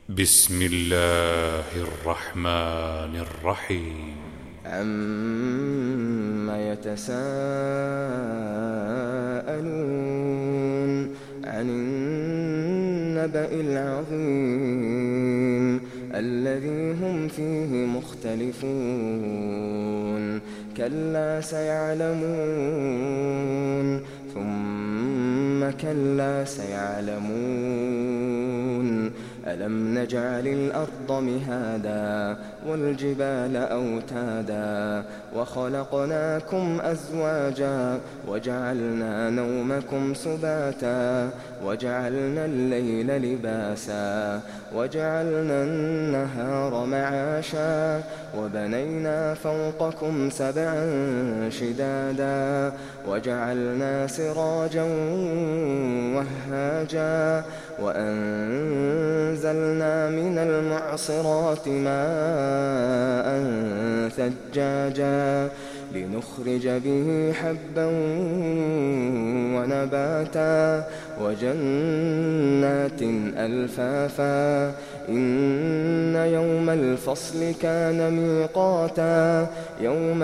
بسم الله الرحمن الرحيم. عم يتساءلون عن النبأ العظيم الذي هم فيه مختلفون كلا سيعلمون ثم كلا سيعلمون ألم نجعل الأرض مهادا والجبال أوتادا وخلقناكم أزواجا وجعلنا نومكم سباتا وجعلنا الليل لباسا وجعلنا النهار معاشا وبنينا فوقكم سبعا شدادا وجعلنا سراجا وهاجا وأنزلنا من المعصرات ماء ثجاجا لنخرج به حبا ونباتا وجنات ألفافا إن يوم الفصل كان ميقاتا يوم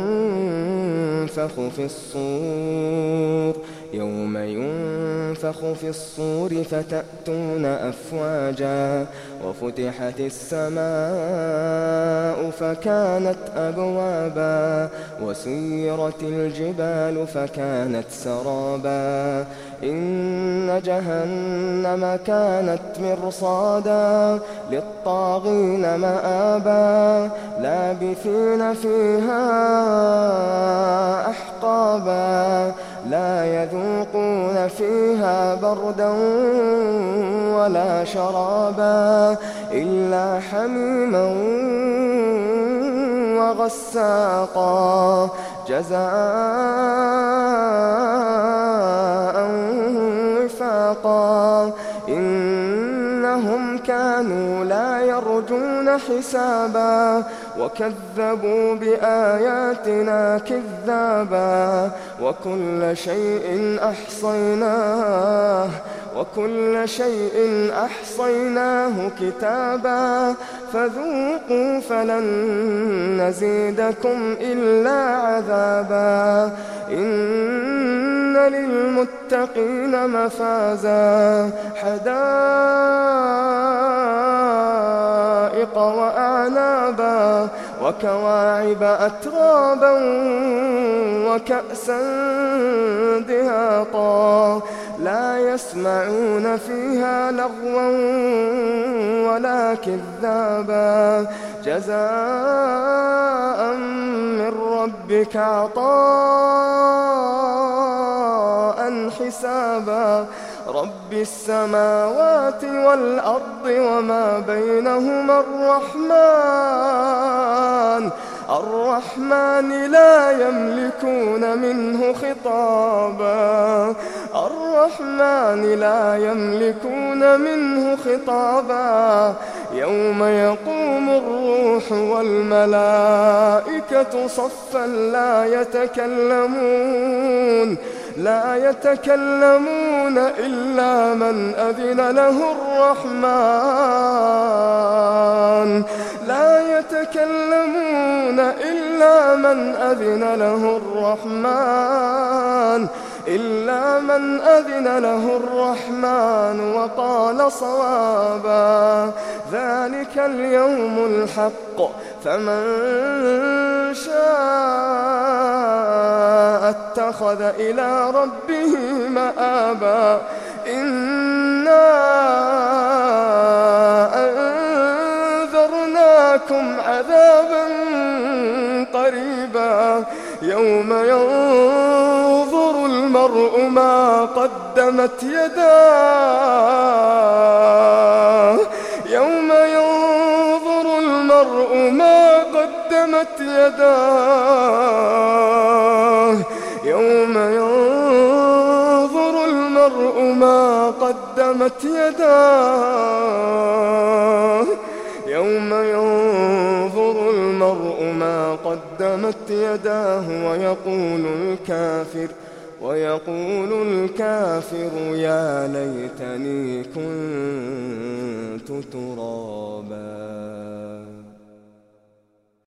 ينفخ في الصور فتأتون أفواجا وفتحت السماء فكانت أبوابا وسيرت الجبال فكانت سرابا إن جهنم كانت مرصادا للطاغين مآبا لابثين فيها أحقابا لا يذوقون فيها بردا ولا شرابا إلا حميما وغساقا جزاء وفاقا إنهم كانوا لا يرجون حسابا وكذبوا بآياتنا كذابا وكل شيء أحصيناه كتابا فذوقوا فلن نزيدكم إلا عذابا إن للمتقين مفازا حدائق وأعنابا وكواعب أترابا وكأسا دهاقا لا يسمعون فيها لغوا ولا كذابا جزاء من ربك عطاء حسابا رب السماوات والأرض وما بينهما الرحمن لا يملكون منه خطابا يوم يقوم الروح والملائكة صفا لا يتكلمون إلا من أذن له الرحمن وقال صوابا ذلك اليوم الحق فمن شاء اتخذ إلى ربه مآبا إنا أنذرناكم عذابا قريبا يوم ينظر المرء ما قدمت يداه ويقول الكافر يا ليتني كنت ترابا.